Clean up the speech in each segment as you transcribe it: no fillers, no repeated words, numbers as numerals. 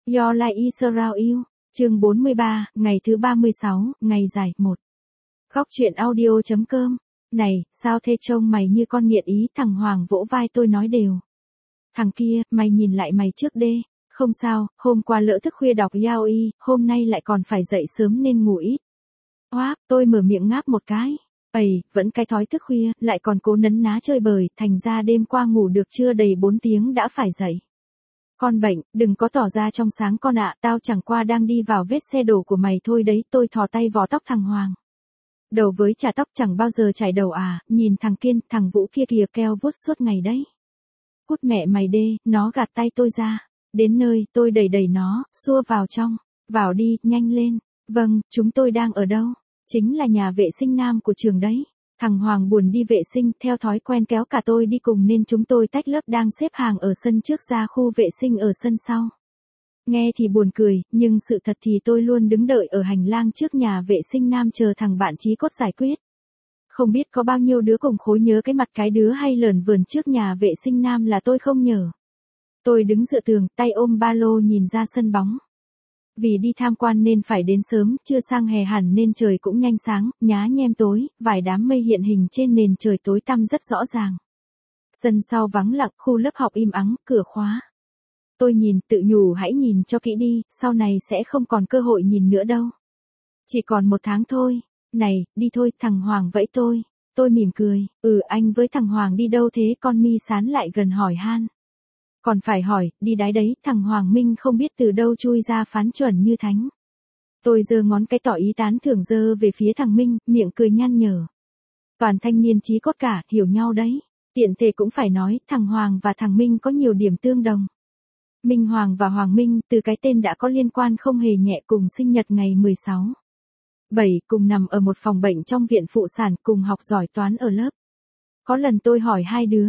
Your Life is Around You, chương 43, ngày thứ 36, ngày dài 1. Góc truyện audio.com. Này, sao thế trông mày như con nghiện ý, thằng Hoàng vỗ vai tôi nói đều. Thằng kia, mày nhìn lại mày trước đê. Không sao, hôm qua lỡ thức khuya đọc Yaoi, hôm nay lại còn phải dậy sớm nên ngủ ít. Oáp, tôi mở miệng ngáp một cái. Vẫn cái thói thức khuya, lại còn cố nấn ná chơi bời, thành ra đêm qua ngủ được chưa đầy 4 tiếng đã phải dậy. Con bệnh, đừng có tỏ ra trong sáng con ạ, tao chẳng qua đang đi vào vết xe đổ của mày thôi đấy, tôi thò tay vò tóc thằng Hoàng. Đầu với chả tóc chẳng bao giờ chải đầu à, nhìn thằng Kiên, thằng Vũ kia kìa keo vuốt suốt ngày đấy. Cút mẹ mày đê, nó gạt tay tôi ra. Đến nơi, tôi đẩy nó, xua vào trong. Vào đi, nhanh lên. Vâng, chúng tôi đang ở đâu? Chính là nhà vệ sinh nam của trường đấy. Thằng Hoàng buồn đi vệ sinh, theo thói quen kéo cả tôi đi cùng nên chúng tôi tách lớp đang xếp hàng ở sân trước ra khu vệ sinh ở sân sau. Nghe thì buồn cười, nhưng sự thật thì tôi luôn đứng đợi ở hành lang trước nhà vệ sinh nam chờ thằng bạn chí cốt giải quyết. Không biết có bao nhiêu đứa cùng khối nhớ cái mặt cái đứa hay lởn vởn trước nhà vệ sinh nam là tôi không nhớ. Tôi đứng dựa tường, tay ôm ba lô nhìn ra sân bóng. Vì đi tham quan nên phải đến sớm, chưa sang hè hẳn nên trời cũng nhanh sáng, nhá nhem tối, vài đám mây hiện hình trên nền trời tối tăm rất rõ ràng. Sân sau vắng lặng, khu lớp học im ắng, cửa khóa. Tôi nhìn, tự nhủ hãy nhìn cho kỹ đi, sau này sẽ không còn cơ hội nhìn nữa đâu. Chỉ còn 1 tháng thôi. Này, đi thôi, thằng Hoàng vẫy tôi. Tôi mỉm cười, anh với thằng Hoàng đi đâu thế, con mi sán lại gần hỏi han. Còn phải hỏi, đi đái đấy, thằng Hoàng Minh không biết từ đâu chui ra phán chuẩn như thánh. Tôi giơ ngón cái tỏ ý tán thưởng giơ về phía thằng Minh, miệng cười nhăn nhở. Toàn thanh niên chí cốt cả, hiểu nhau đấy. Tiện thể cũng phải nói, thằng Hoàng và thằng Minh có nhiều điểm tương đồng. Minh Hoàng và Hoàng Minh, từ cái tên đã có liên quan không hề nhẹ, cùng sinh nhật ngày 16/7, cùng nằm ở một phòng bệnh trong viện phụ sản, cùng học giỏi toán ở lớp. Có lần tôi hỏi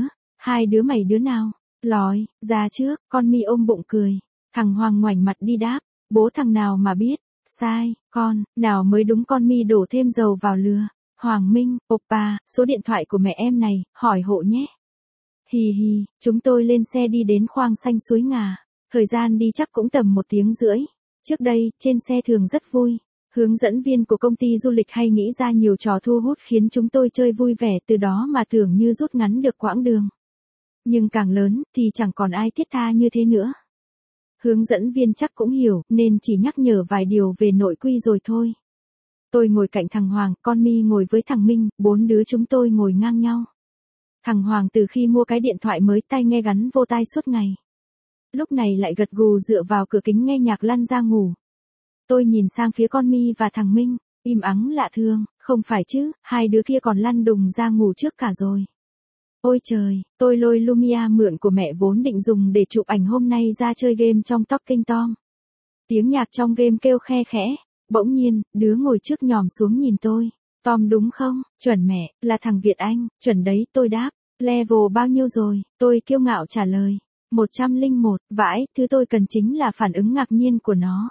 hai đứa mày đứa nào? Lòi, ra trước, con mi ôm bụng cười. Thằng Hoàng ngoảnh mặt đi đáp, bố thằng nào mà biết, sai, con, nào mới đúng, con mi đổ thêm dầu vào lửa. Hoàng Minh, oppa, số điện thoại của mẹ em này, hỏi hộ nhé. Hì hì, chúng tôi lên xe đi đến khoang xanh Suối Ngà. Thời gian đi chắc cũng tầm 1 tiếng rưỡi. Trước đây, trên xe thường rất vui. Hướng dẫn viên của công ty du lịch hay nghĩ ra nhiều trò thu hút khiến chúng tôi chơi vui vẻ, từ đó mà tưởng như rút ngắn được quãng đường. Nhưng càng lớn, thì chẳng còn ai thiết tha như thế nữa. Hướng dẫn viên chắc cũng hiểu, nên chỉ nhắc nhở vài điều về nội quy rồi thôi. Tôi ngồi cạnh thằng Hoàng, con mi ngồi với thằng Minh, 4 đứa chúng tôi ngồi ngang nhau. Thằng Hoàng từ khi mua cái điện thoại mới tai nghe gắn vô tai suốt ngày. Lúc này lại gật gù dựa vào cửa kính nghe nhạc lăn ra ngủ. Tôi nhìn sang phía con mi và thằng Minh, im ắng lạ thường, không phải chứ, hai đứa kia còn lăn đùng ra ngủ trước cả rồi. Ôi trời, tôi lôi Lumia mượn của mẹ vốn định dùng để chụp ảnh hôm nay ra chơi game trong Talking Tom. Tiếng nhạc trong game kêu khe khẽ, bỗng nhiên, đứa ngồi trước nhòm xuống nhìn tôi. Tom đúng không? Chuẩn mẹ, là thằng Việt Anh, chuẩn đấy, tôi đáp. Level bao nhiêu rồi? Tôi kiêu ngạo trả lời. 101, vãi, thứ tôi cần chính là phản ứng ngạc nhiên của nó.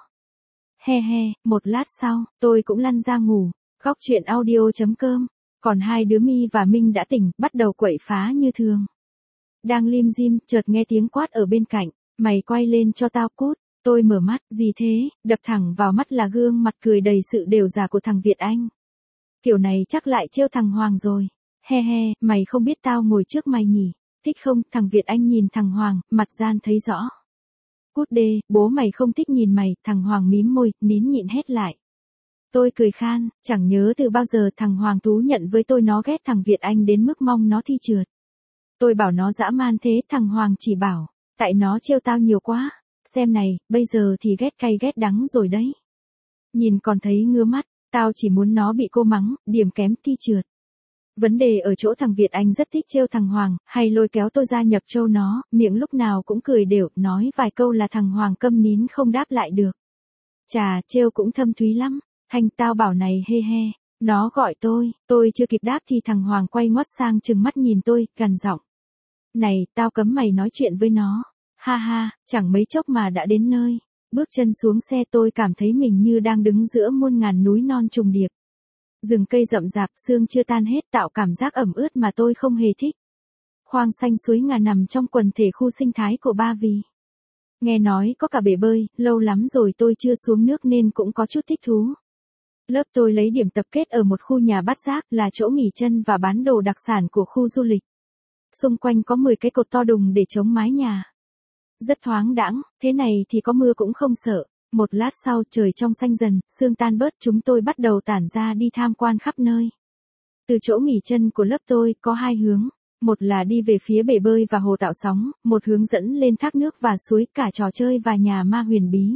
He he, một lát sau, tôi cũng lăn ra ngủ. Góc truyện audio.com. Còn hai đứa Mi và Minh đã tỉnh, bắt đầu quậy phá như thường. Đang lim dim, chợt nghe tiếng quát ở bên cạnh. Mày quay lên cho tao cút. Tôi mở mắt, gì thế? Đập thẳng vào mắt là gương mặt cười đầy sự đều già của thằng Việt Anh. Kiểu này chắc lại trêu thằng Hoàng rồi. He he, mày không biết tao ngồi trước mày nhỉ? Thích không? Thằng Việt Anh nhìn thằng Hoàng, mặt gian thấy rõ. Cút đê, bố mày không thích nhìn mày. Thằng Hoàng mím môi, nín nhịn hét lại. Tôi cười khan, chẳng nhớ từ bao giờ thằng Hoàng thú nhận với tôi nó ghét thằng Việt Anh đến mức mong nó thi trượt. Tôi bảo nó dã man thế, thằng Hoàng chỉ bảo, tại nó trêu tao nhiều quá. Xem này, bây giờ thì ghét cay ghét đắng rồi đấy. Nhìn còn thấy ngứa mắt, tao chỉ muốn nó bị cô mắng, điểm kém thi trượt. Vấn đề ở chỗ thằng Việt Anh rất thích trêu thằng Hoàng, hay lôi kéo tôi ra nhập trâu nó, miệng lúc nào cũng cười đều, nói vài câu là thằng Hoàng câm nín không đáp lại được. Chà, trêu cũng thâm thúy lắm. Thanh tao bảo này he he, nó gọi tôi chưa kịp đáp thì thằng Hoàng quay ngoắt sang trừng mắt nhìn tôi, gằn giọng. Này, tao cấm mày nói chuyện với nó. Ha ha, chẳng mấy chốc mà đã đến nơi. Bước chân xuống xe tôi cảm thấy mình như đang đứng giữa muôn ngàn núi non trùng điệp. Rừng cây rậm rạp, sương chưa tan hết tạo cảm giác ẩm ướt mà tôi không hề thích. Khoang xanh Suối Ngà nằm trong quần thể khu sinh thái của Ba Vì. Nghe nói có cả bể bơi, lâu lắm rồi tôi chưa xuống nước nên cũng có chút thích thú. Lớp tôi lấy điểm tập kết ở một khu nhà bát giác là chỗ nghỉ chân và bán đồ đặc sản của khu du lịch. Xung quanh có 10 cái cột to đùng để chống mái nhà. Rất thoáng đãng, thế này thì có mưa cũng không sợ. Một lát sau trời trong xanh dần, sương tan bớt chúng tôi bắt đầu tản ra đi tham quan khắp nơi. Từ chỗ nghỉ chân của lớp tôi có 2 hướng. Một là đi về phía bể bơi và hồ tạo sóng, một hướng dẫn lên thác nước và suối, cả trò chơi và nhà ma huyền bí.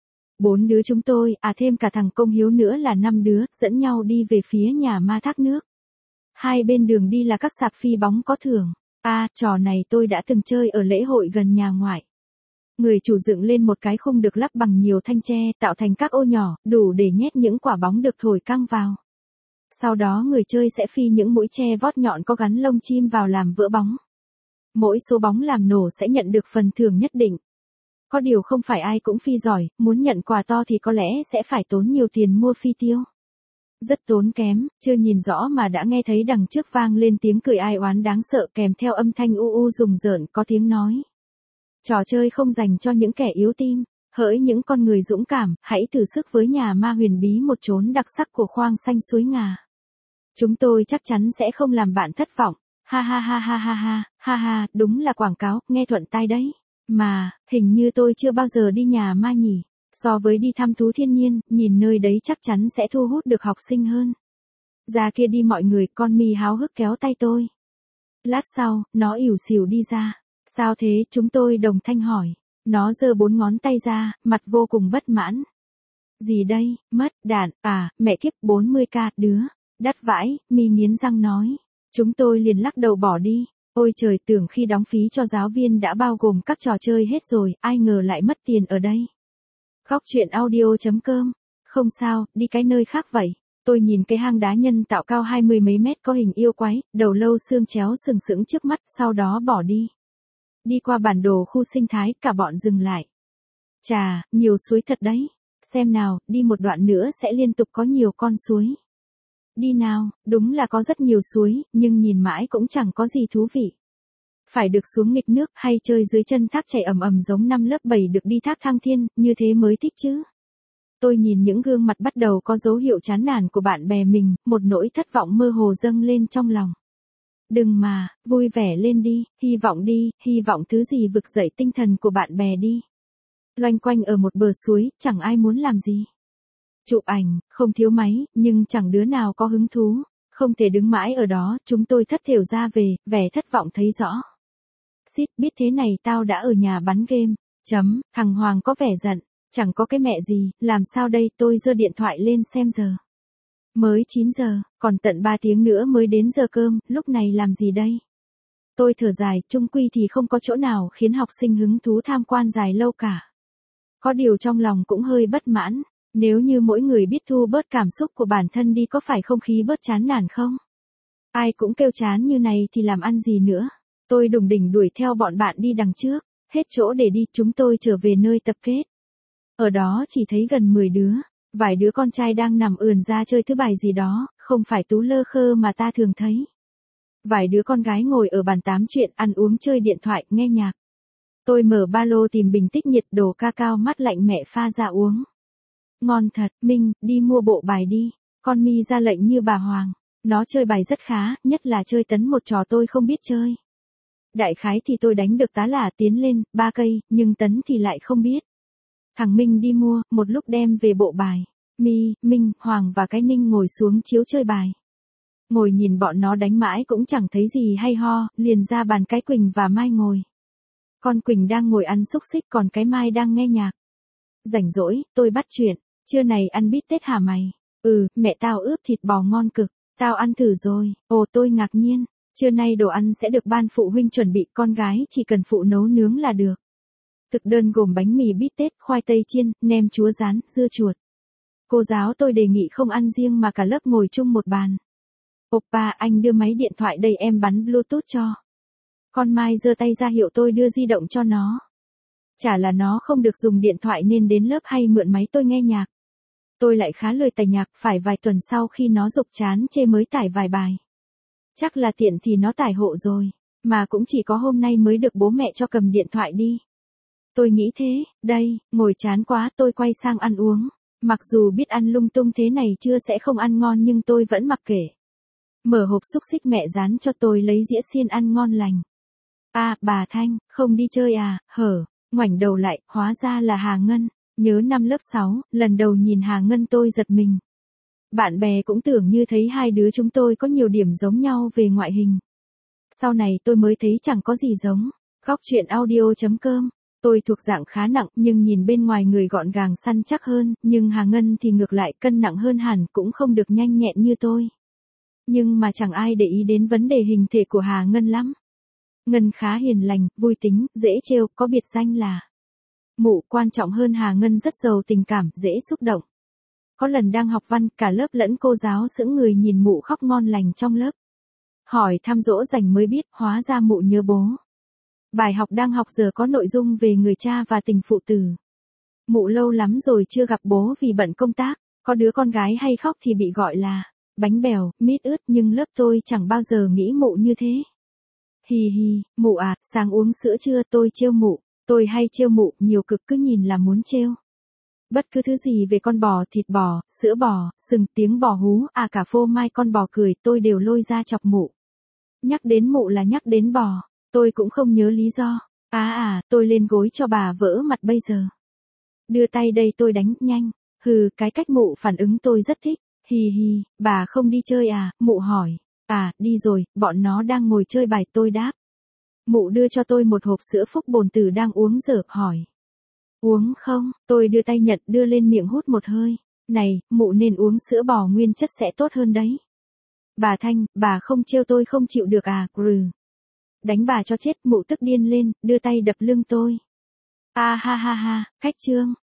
4 đứa chúng tôi, thêm cả thằng Công Hiếu nữa là 5 đứa, dẫn nhau đi về phía nhà ma thác nước. Hai bên đường đi là các sạp phi bóng có thưởng. Trò này tôi đã từng chơi ở lễ hội gần nhà ngoại. Người chủ dựng lên một cái khung được lắp bằng nhiều thanh tre, tạo thành các ô nhỏ, đủ để nhét những quả bóng được thổi căng vào. Sau đó người chơi sẽ phi những mũi tre vót nhọn có gắn lông chim vào làm vỡ bóng. Mỗi số bóng làm nổ sẽ nhận được phần thưởng nhất định. Có điều không phải ai cũng phi giỏi, muốn nhận quà to thì có lẽ sẽ phải tốn nhiều tiền mua phi tiêu. Rất tốn kém, chưa nhìn rõ mà đã nghe thấy đằng trước vang lên tiếng cười ai oán đáng sợ kèm theo âm thanh u u rùng rợn có tiếng nói. Trò chơi không dành cho những kẻ yếu tim, hỡi những con người dũng cảm, hãy thử sức với nhà ma huyền bí, một chốn đặc sắc của khoang xanh suối ngà. Chúng tôi chắc chắn sẽ không làm bạn thất vọng. Ha ha ha ha ha ha, ha ha, đúng là quảng cáo, nghe thuận tai đấy. Mà, hình như tôi chưa bao giờ đi nhà ma nhỉ. So với đi thăm thú thiên nhiên, nhìn nơi đấy chắc chắn sẽ thu hút được học sinh hơn. Ra kia đi mọi người, con Mi háo hức kéo tay tôi. Lát sau, nó ỉu xìu đi ra. Sao thế, chúng tôi đồng thanh hỏi. Nó giơ 4 ngón tay ra, mặt vô cùng bất mãn. Gì đây, mất, đạn, mẹ kiếp 40k đứa. Đắt vãi, Mi nghiến răng nói. Chúng tôi liền lắc đầu bỏ đi. Ôi trời, tưởng khi đóng phí cho giáo viên đã bao gồm các trò chơi hết rồi, ai ngờ lại mất tiền ở đây. Góc truyện audio.com. Không sao, đi cái nơi khác vậy. Tôi nhìn cái hang đá nhân tạo cao 20 mấy mét có hình yêu quái, đầu lâu xương chéo sừng sững trước mắt, sau đó bỏ đi. Đi qua bản đồ khu sinh thái, cả bọn dừng lại. Chà, nhiều suối thật đấy. Xem nào, đi một đoạn nữa sẽ liên tục có nhiều con suối. Đi nào, đúng là có rất nhiều suối, nhưng nhìn mãi cũng chẳng có gì thú vị. Phải được xuống nghịch nước hay chơi dưới chân thác chảy ầm ầm giống năm lớp 7 được đi thác Thăng Thiên, như thế mới thích chứ. Tôi nhìn những gương mặt bắt đầu có dấu hiệu chán nản của bạn bè mình, một nỗi thất vọng mơ hồ dâng lên trong lòng. Đừng mà, vui vẻ lên đi, hy vọng thứ gì vực dậy tinh thần của bạn bè đi. Loanh quanh ở một bờ suối, chẳng ai muốn làm gì. Chụp ảnh, không thiếu máy, nhưng chẳng đứa nào có hứng thú. Không thể đứng mãi ở đó, chúng tôi thất thểu ra về, vẻ thất vọng thấy rõ. Xít, biết thế này tao đã ở nhà bắn game. Thằng Hoàng có vẻ giận. Chẳng có cái mẹ gì, làm sao đây, tôi giơ điện thoại lên xem giờ. Mới 9 giờ, còn tận 3 tiếng nữa mới đến giờ cơm, lúc này làm gì đây? Tôi thở dài, chung quy thì không có chỗ nào khiến học sinh hứng thú tham quan dài lâu cả. Có điều trong lòng cũng hơi bất mãn. Nếu như mỗi người biết thu bớt cảm xúc của bản thân đi có phải không khí bớt chán nản không? Ai cũng kêu chán như này thì làm ăn gì nữa. Tôi đùng đỉnh đuổi theo bọn bạn đi đằng trước. Hết chỗ để đi, chúng tôi trở về nơi tập kết. Ở đó chỉ thấy gần 10 đứa. Vài đứa con trai đang nằm ườn ra chơi thứ bài gì đó, không phải Tú Lơ Khơ mà ta thường thấy. Vài đứa con gái ngồi ở bàn tám chuyện, ăn uống, chơi điện thoại, nghe nhạc. Tôi mở ba lô tìm bình tích nhiệt, đồ cacao mát lạnh mẹ pha ra uống. Ngon thật, Minh, đi mua bộ bài đi. Con Mi ra lệnh như bà Hoàng. Nó chơi bài rất khá, nhất là chơi tấn, một trò tôi không biết chơi. Đại khái thì tôi đánh được tá là tiến lên, 3 cây, nhưng tấn thì lại không biết. Thằng Minh đi mua, một lúc đem về bộ bài. Mi, Minh, Hoàng và cái Ninh ngồi xuống chiếu chơi bài. Ngồi nhìn bọn nó đánh mãi cũng chẳng thấy gì hay ho, liền ra bàn cái Quỳnh và Mai ngồi. Con Quỳnh đang ngồi ăn xúc xích, còn cái Mai đang nghe nhạc. Rảnh rỗi, tôi bắt chuyện. Trưa này ăn bít tết hả mày? Mẹ tao ướp thịt bò ngon cực. Tao ăn thử rồi. Ồ, tôi ngạc nhiên. Trưa nay đồ ăn sẽ được ban phụ huynh chuẩn bị, con gái chỉ cần phụ nấu nướng là được. Thực đơn gồm bánh mì bít tết, khoai tây chiên, nem chúa rán, dưa chuột. Cô giáo tôi đề nghị không ăn riêng mà cả lớp ngồi chung một bàn. Oppa, anh đưa máy điện thoại đây, em bắn Bluetooth cho. Con Mai giơ tay ra hiệu tôi đưa di động cho nó. Chả là nó không được dùng điện thoại nên đến lớp hay mượn máy tôi nghe nhạc. Tôi lại khá lười tải nhạc, phải vài tuần sau khi nó giục chán chê mới tải vài bài. Chắc là tiện thì nó tải hộ rồi, mà cũng chỉ có hôm nay mới được bố mẹ cho cầm điện thoại đi. Tôi nghĩ thế, đây, ngồi chán quá tôi quay sang ăn uống. Mặc dù biết ăn lung tung thế này chưa sẽ không ăn ngon nhưng tôi vẫn mặc kệ. Mở hộp xúc xích mẹ rán cho tôi lấy dĩa xiên ăn ngon lành. À, bà Thanh, không đi chơi à, hở, ngoảnh đầu lại, hóa ra là Hà Ngân. Nhớ năm lớp 6, lần đầu nhìn Hà Ngân tôi giật mình. Bạn bè cũng tưởng như thấy hai đứa chúng tôi có nhiều điểm giống nhau về ngoại hình. Sau này tôi mới thấy chẳng có gì giống. Góc chuyện audio.com. Tôi thuộc dạng khá nặng nhưng nhìn bên ngoài người gọn gàng săn chắc hơn, nhưng Hà Ngân thì ngược lại cân nặng hơn hẳn cũng không được nhanh nhẹn như tôi. Nhưng mà chẳng ai để ý đến vấn đề hình thể của Hà Ngân lắm. Ngân khá hiền lành, vui tính, dễ trêu, có biệt danh là Mụ. Quan trọng hơn Hà Ngân rất giàu tình cảm, dễ xúc động. Có lần đang học văn, cả lớp lẫn cô giáo sững người nhìn Mụ khóc ngon lành trong lớp. Hỏi thăm dỗ dành mới biết, hóa ra Mụ nhớ bố. Bài học đang học giờ có nội dung về người cha và tình phụ tử. Mụ lâu lắm rồi chưa gặp bố vì bận công tác, có đứa con gái hay khóc thì bị gọi là bánh bèo, mít ướt, nhưng lớp tôi chẳng bao giờ nghĩ Mụ như thế. Hì hì, Mụ à, sáng uống sữa chưa, tôi trêu Mụ. Tôi hay trêu Mụ, nhiều cực cứ nhìn là muốn trêu. Bất cứ thứ gì về con bò, thịt bò, sữa bò, sừng, tiếng bò hú, à cả phô mai con bò cười, tôi đều lôi ra chọc Mụ. Nhắc đến Mụ là nhắc đến bò, tôi cũng không nhớ lý do. Tôi lên gối cho bà vỡ mặt bây giờ. Đưa tay đây tôi đánh, nhanh. Hừ, cái cách Mụ phản ứng tôi rất thích. Hì hì, bà không đi chơi à, Mụ hỏi. À, đi rồi, bọn nó đang ngồi chơi bài, tôi đáp. Mụ đưa cho tôi một hộp sữa Phúc Bồn Tử đang uống dở, hỏi. Uống không? Tôi đưa tay nhận, đưa lên miệng hút một hơi. Này, Mụ nên uống sữa bò nguyên chất sẽ tốt hơn đấy. Bà Thanh, bà không trêu tôi không chịu được à, đánh bà cho chết. Mụ tức điên lên, đưa tay đập lưng tôi. À ha ha ha, cách chương.